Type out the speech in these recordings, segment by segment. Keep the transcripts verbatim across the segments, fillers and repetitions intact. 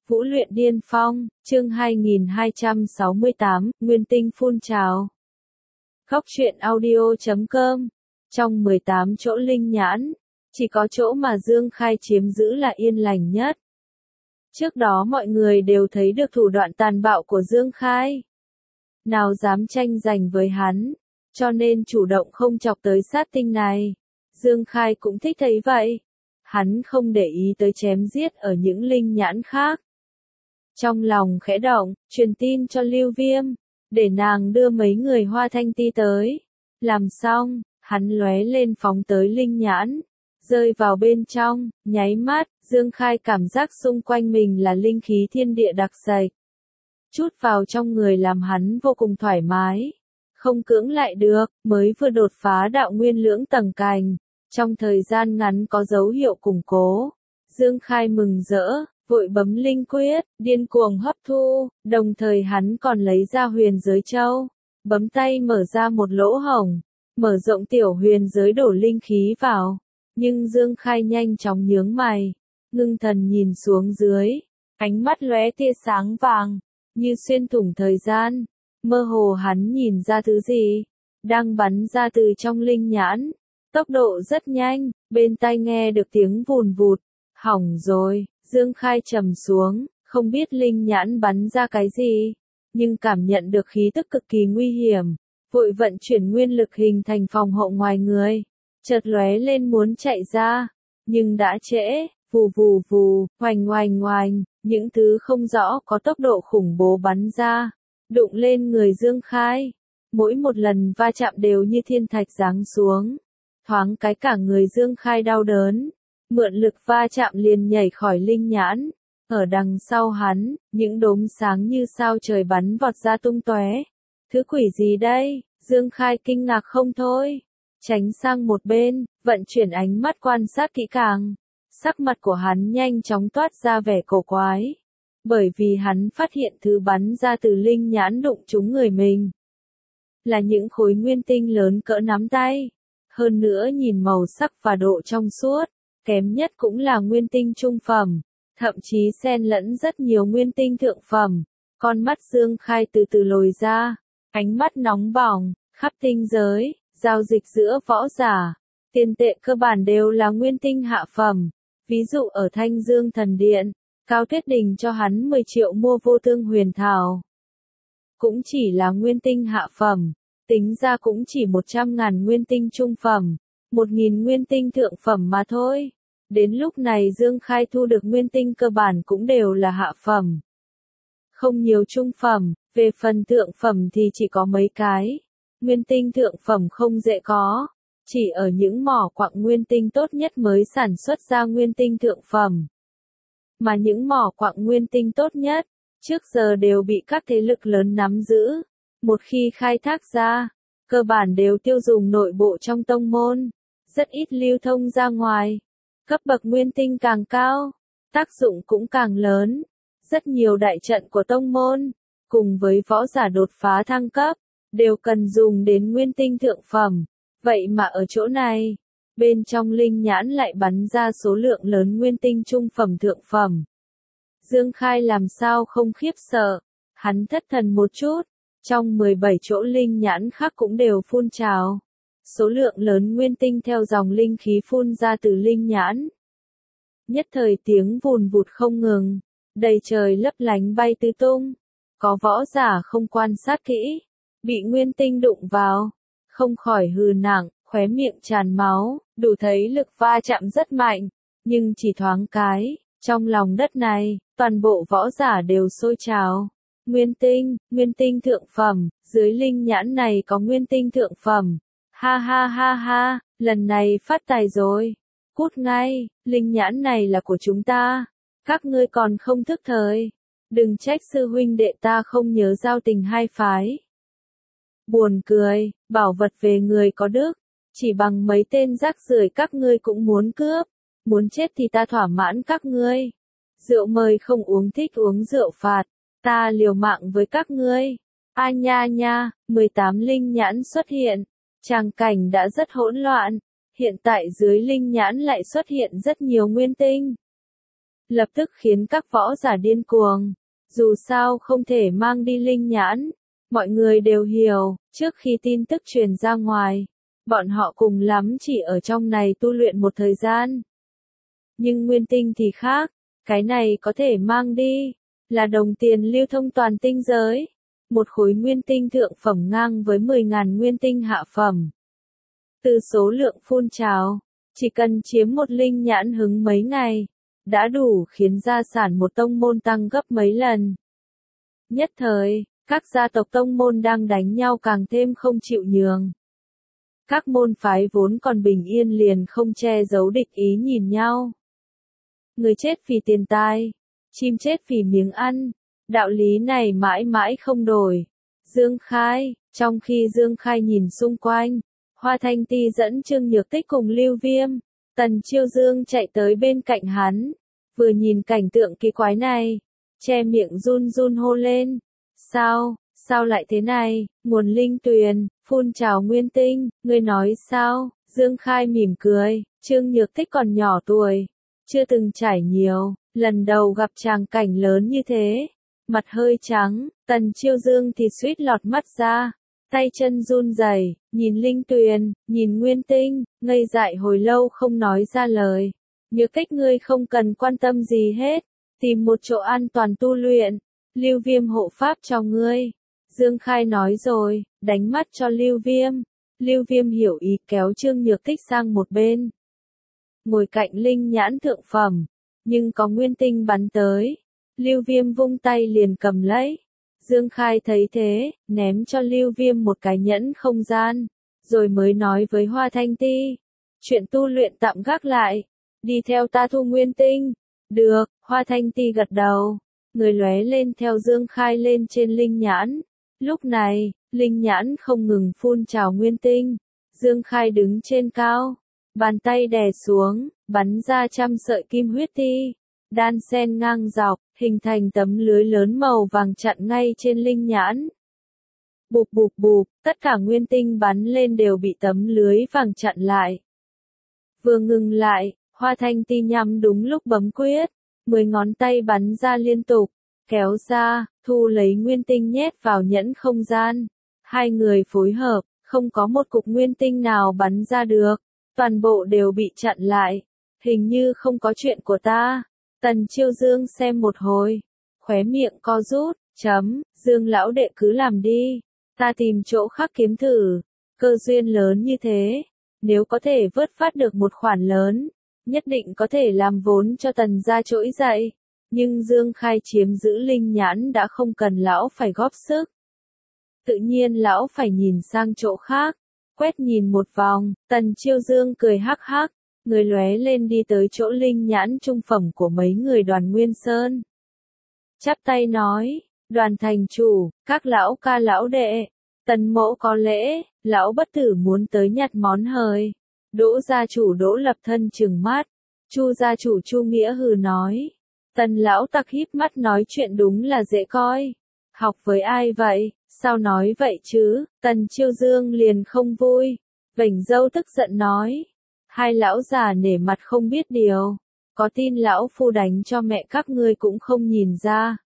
Vũ luyện điên phong, chương hai nghìn hai trăm sáu mươi tám, Nguyên tinh phun trào. Góc truyện audio chấm com. Trong mười tám chỗ linh nhãn, chỉ có chỗ mà Dương Khai chiếm giữ là yên lành nhất. Trước đó mọi người đều thấy được thủ đoạn tàn bạo của Dương Khai. Nào dám tranh giành với hắn, cho nên chủ động không chọc tới sát tinh này. Dương Khai cũng thích thấy vậy. Hắn không để ý tới chém giết ở những linh nhãn khác. Trong lòng khẽ động, truyền tin cho Lưu Viêm, để nàng đưa mấy người Hoa Thanh Ti tới. Làm xong, hắn lóe lên phóng tới linh nhãn, rơi vào bên trong, nháy mắt, Dương Khai cảm giác xung quanh mình là linh khí thiên địa đặc sệt. Chút vào trong người làm hắn vô cùng thoải mái, không cưỡng lại được, mới vừa đột phá đạo nguyên lưỡng tầng cành, trong thời gian ngắn có dấu hiệu củng cố. Dương Khai mừng rỡ, vội bấm linh quyết, điên cuồng hấp thu, đồng thời hắn còn lấy ra huyền giới châu, bấm tay mở ra một lỗ hổng, mở rộng tiểu huyền giới đổ linh khí vào. Nhưng Dương Khai nhanh chóng nhướng mày, ngưng thần nhìn xuống dưới, ánh mắt lóe tia sáng vàng, như xuyên thủng thời gian, mơ hồ hắn nhìn ra thứ gì, đang bắn ra từ trong linh nhãn, tốc độ rất nhanh, bên tai nghe được tiếng vùn vụt, hỏng rồi. Dương Khai trầm xuống, không biết linh nhãn bắn ra cái gì, nhưng cảm nhận được khí tức cực kỳ nguy hiểm, vội vận chuyển nguyên lực hình thành phòng hộ ngoài người, chợt lóe lên muốn chạy ra, nhưng đã trễ, vù vù vù, oành oành oành, những thứ không rõ có tốc độ khủng bố bắn ra, đụng lên người Dương Khai, mỗi một lần va chạm đều như thiên thạch giáng xuống, thoáng cái cả người Dương Khai đau đớn. Mượn lực va chạm liền nhảy khỏi linh nhãn, ở đằng sau hắn, những đốm sáng như sao trời bắn vọt ra tung tóe. Thứ quỷ gì đây? Dương Khai kinh ngạc không thôi, tránh sang một bên, vận chuyển ánh mắt quan sát kỹ càng. Sắc mặt của hắn nhanh chóng toát ra vẻ cổ quái, bởi vì hắn phát hiện thứ bắn ra từ linh nhãn đụng trúng người mình là những khối nguyên tinh lớn cỡ nắm tay, hơn nữa nhìn màu sắc và độ trong suốt. Kém nhất cũng là nguyên tinh trung phẩm, thậm chí xen lẫn rất nhiều nguyên tinh thượng phẩm. Con mắt Dương Khai từ từ lồi ra, ánh mắt nóng bỏng, khắp tinh giới, giao dịch giữa võ giả, tiền tệ cơ bản đều là nguyên tinh hạ phẩm. Ví dụ ở Thanh Dương Thần Điện, Cao Tuyết Đình cho hắn mười triệu mua vô thương huyền thảo. Cũng chỉ là nguyên tinh hạ phẩm, tính ra cũng chỉ một trăm ngàn nguyên tinh trung phẩm, một nghìn nguyên tinh thượng phẩm mà thôi. Đến lúc này Dương Khai thu được nguyên tinh cơ bản cũng đều là hạ phẩm. Không nhiều trung phẩm, về phần thượng phẩm thì chỉ có mấy cái. Nguyên tinh thượng phẩm không dễ có, chỉ ở những mỏ quặng nguyên tinh tốt nhất mới sản xuất ra nguyên tinh thượng phẩm. Mà những mỏ quặng nguyên tinh tốt nhất, trước giờ đều bị các thế lực lớn nắm giữ. Một khi khai thác ra, cơ bản đều tiêu dùng nội bộ trong tông môn, rất ít lưu thông ra ngoài. Cấp bậc nguyên tinh càng cao, tác dụng cũng càng lớn. Rất nhiều đại trận của tông môn, cùng với võ giả đột phá thăng cấp, đều cần dùng đến nguyên tinh thượng phẩm. Vậy mà ở chỗ này, bên trong linh nhãn lại bắn ra số lượng lớn nguyên tinh trung phẩm thượng phẩm. Dương Khai làm sao không khiếp sợ, hắn thất thần một chút, trong mười bảy chỗ linh nhãn khác cũng đều phun trào. Số lượng lớn nguyên tinh theo dòng linh khí phun ra từ linh nhãn. Nhất thời tiếng vùn vụt không ngừng, đầy trời lấp lánh bay tứ tung. Có võ giả không quan sát kỹ, bị nguyên tinh đụng vào, không khỏi hừ nặng, khóe miệng tràn máu, đủ thấy lực va chạm rất mạnh, nhưng chỉ thoáng cái, trong lòng đất này, toàn bộ võ giả đều sôi trào. Nguyên tinh, nguyên tinh thượng phẩm, dưới linh nhãn này có nguyên tinh thượng phẩm. Ha ha ha ha, lần này phát tài rồi. Cút ngay, linh nhãn này là của chúng ta. Các ngươi còn không thức thời. Đừng trách sư huynh đệ ta không nhớ giao tình hai phái. Buồn cười, bảo vật về người có đức. Chỉ bằng mấy tên rác rưởi các ngươi cũng muốn cướp. Muốn chết thì ta thỏa mãn các ngươi. Rượu mời không uống thích uống rượu phạt. Ta liều mạng với các ngươi. A nha nha, mười tám linh nhãn xuất hiện. Tràng cảnh đã rất hỗn loạn, hiện tại dưới linh nhãn lại xuất hiện rất nhiều nguyên tinh. lập tức khiến các võ giả điên cuồng. Dù sao không thể mang đi linh nhãn, mọi người đều hiểu, trước khi tin tức truyền ra ngoài, bọn họ cùng lắm chỉ ở trong này tu luyện một thời gian. Nhưng nguyên tinh thì khác, cái này có thể mang đi, là đồng tiền lưu thông toàn tinh giới. Một khối nguyên tinh thượng phẩm ngang với mười nghìn nguyên tinh hạ phẩm. Từ số lượng phun trào, chỉ cần chiếm một linh nhãn hứng mấy ngày, đã đủ khiến gia sản một tông môn tăng gấp mấy lần. Nhất thời, các gia tộc tông môn đang đánh nhau càng thêm không chịu nhường. Các môn phái vốn còn bình yên liền không che giấu địch ý nhìn nhau. Người chết vì tiền tài, chim chết vì miếng ăn, đạo lý này mãi mãi không đổi. Dương Khai, trong khi Dương Khai nhìn xung quanh, Hoa Thanh Ti dẫn Trương Nhược Tích cùng Lưu Viêm, Tần Chiêu Dương chạy tới bên cạnh hắn, vừa nhìn cảnh tượng kỳ quái này, che miệng run run hô lên. Sao, sao lại thế này, nguồn linh tuyền, phun trào nguyên tinh, ngươi nói sao? Dương Khai mỉm cười, Trương Nhược Tích còn nhỏ tuổi, chưa từng trải nhiều, lần đầu gặp tràng cảnh lớn như thế, mặt hơi trắng, Tần Chiêu Dương thì suýt lọt mắt ra, tay chân run rẩy, nhìn linh tuyền, nhìn nguyên tinh, ngây dại hồi lâu không nói ra lời. Nhược Tích ngươi không cần quan tâm gì hết, tìm một chỗ an toàn tu luyện, Lưu Viêm hộ pháp cho ngươi. Dương Khai nói rồi, đánh mắt cho Lưu Viêm. Lưu Viêm hiểu ý kéo Trương Nhược Tích sang một bên. Ngồi cạnh linh nhãn thượng phẩm, nhưng có nguyên tinh bắn tới. Lưu Viêm vung tay liền cầm lấy. Dương Khai thấy thế, ném cho Lưu Viêm một cái nhẫn không gian, rồi mới nói với Hoa Thanh Ti. Chuyện tu luyện tạm gác lại, đi theo ta thu nguyên tinh. Được, Hoa Thanh Ti gật đầu, người lóe lên theo Dương Khai lên trên linh nhãn. Lúc này, linh nhãn không ngừng phun trào nguyên tinh. Dương Khai đứng trên cao, bàn tay đè xuống, bắn ra trăm sợi kim huyết ti, đan xen ngang dọc, hình thành tấm lưới lớn màu vàng chặn ngay trên linh nhãn. Bụp bụp bụp, tất cả nguyên tinh bắn lên đều bị tấm lưới vàng chặn lại. Vừa ngừng lại, Hoa Thanh Ti nhắm đúng lúc bấm quyết, mười ngón tay bắn ra liên tục, kéo ra, thu lấy nguyên tinh nhét vào nhẫn không gian. Hai người phối hợp, không có một cục nguyên tinh nào bắn ra được, toàn bộ đều bị chặn lại. Hình như không có chuyện của ta. Tần Chiêu Dương xem một hồi, khóe miệng co rút, chấm, Dương lão đệ cứ làm đi, ta tìm chỗ khác kiếm thử, cơ duyên lớn như thế, nếu có thể vớt phát được một khoản lớn, nhất định có thể làm vốn cho Tần gia trỗi dậy, nhưng Dương Khai chiếm giữ linh nhãn đã không cần lão phải góp sức. Tự nhiên lão phải nhìn sang chỗ khác, quét nhìn một vòng, Tần Chiêu Dương cười hắc hắc. Người lóe lên đi tới chỗ linh nhãn trung phẩm của mấy người Đoàn Nguyên Sơn. Chắp tay nói, Đoàn thành chủ, các lão ca lão đệ, Tần mỗ có lễ, lão bất tử muốn tới nhặt món hời. Đỗ gia chủ Đỗ Lập Thân trừng mắt, Chu gia chủ Chu Nghĩa hừ nói. Tần lão tặc híp mắt nói chuyện đúng là dễ coi. Học với ai vậy, sao nói vậy chứ? Tần Chiêu Dương liền không vui, vểnh râu tức giận nói. Hai lão già nể mặt không biết điều, có tin lão phu đánh cho mẹ các ngươi cũng không nhìn ra.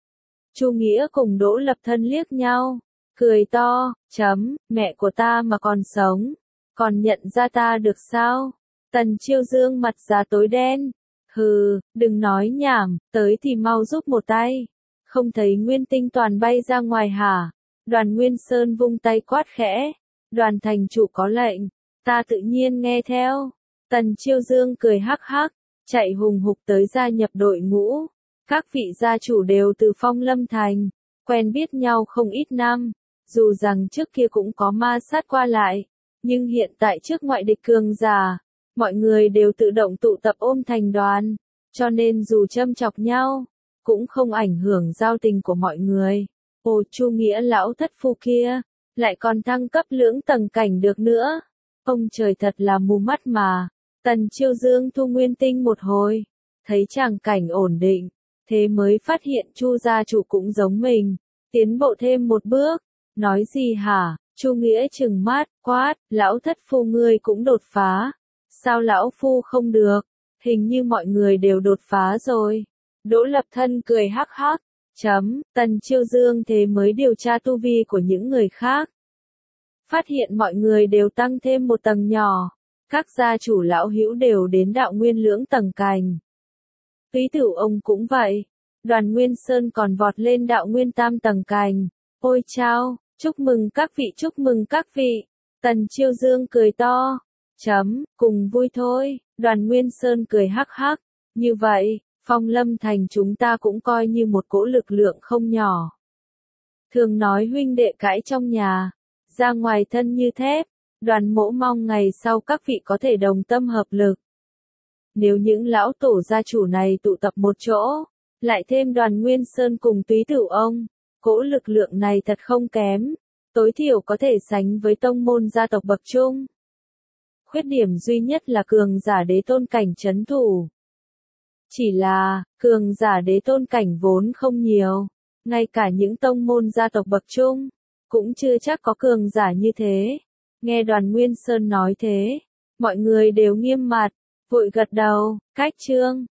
Chu Nghĩa cùng Đỗ Lập Thân liếc nhau, cười to, chấm, mẹ của ta mà còn sống, còn nhận ra ta được sao? Tần Chiêu Dương mặt già tối đen, hừ, đừng nói nhảm, tới thì mau giúp một tay, không thấy nguyên tinh toàn bay ra ngoài hả? Đoàn Nguyên Sơn vung tay quát khẽ, Đoàn thành chủ có lệnh. Ta tự nhiên nghe theo. Tần Chiêu Dương cười hắc hắc, chạy hùng hục tới gia nhập đội ngũ. Các vị gia chủ đều từ Phong Lâm Thành, quen biết nhau không ít năm. Dù rằng trước kia cũng có ma sát qua lại, nhưng hiện tại trước ngoại địch cường giả, mọi người đều tự động tụ tập ôm thành đoàn, cho nên dù châm chọc nhau, cũng không ảnh hưởng giao tình của mọi người. Ồ, Chu Nghĩa lão thất phu kia, lại còn thăng cấp lưỡng tầng cảnh được nữa. Ông trời thật là mù mắt mà. Tần Chiêu Dương thu nguyên tinh một hồi, thấy tràng cảnh ổn định, thế mới phát hiện Chu gia chủ cũng giống mình, tiến bộ thêm một bước. Nói gì hả? Chu Nghĩa trừng mắt, quát, lão thất phu ngươi cũng đột phá. Sao lão phu không được? Hình như mọi người đều đột phá rồi. Đỗ Lập Thân cười hắc hắc. Chấm, Tần Chiêu Dương thế mới điều tra tu vi của những người khác. Phát hiện mọi người đều tăng thêm một tầng nhỏ. Các gia chủ lão hữu đều đến đạo nguyên lưỡng tầng cành. Túy Tửu ông cũng vậy. Đoàn Nguyên Sơn còn vọt lên đạo nguyên tam tầng cành. Ôi chao, chúc mừng các vị, chúc mừng các vị. Tần Chiêu Dương cười to. Chấm, cùng vui thôi. Đoàn Nguyên Sơn cười hắc hắc. Như vậy, Phong Lâm Thành chúng ta cũng coi như một cỗ lực lượng không nhỏ. Thường nói huynh đệ cãi trong nhà, ra ngoài thân như thép. Đoàn Mỗ mong ngày sau các vị có thể đồng tâm hợp lực. Nếu những lão tổ gia chủ này tụ tập một chỗ, lại thêm Đoàn Nguyên Sơn cùng Túy Tửu ông, cỗ lực lượng này thật không kém, tối thiểu có thể sánh với tông môn gia tộc bậc trung. Khuyết điểm duy nhất là cường giả đế tôn cảnh trấn thủ. Chỉ là, cường giả đế tôn cảnh vốn không nhiều, ngay cả những tông môn gia tộc bậc trung, cũng chưa chắc có cường giả như thế. Nghe Đoàn Nguyên Sơn nói thế, mọi người đều nghiêm mặt, vội gật đầu, cách chương.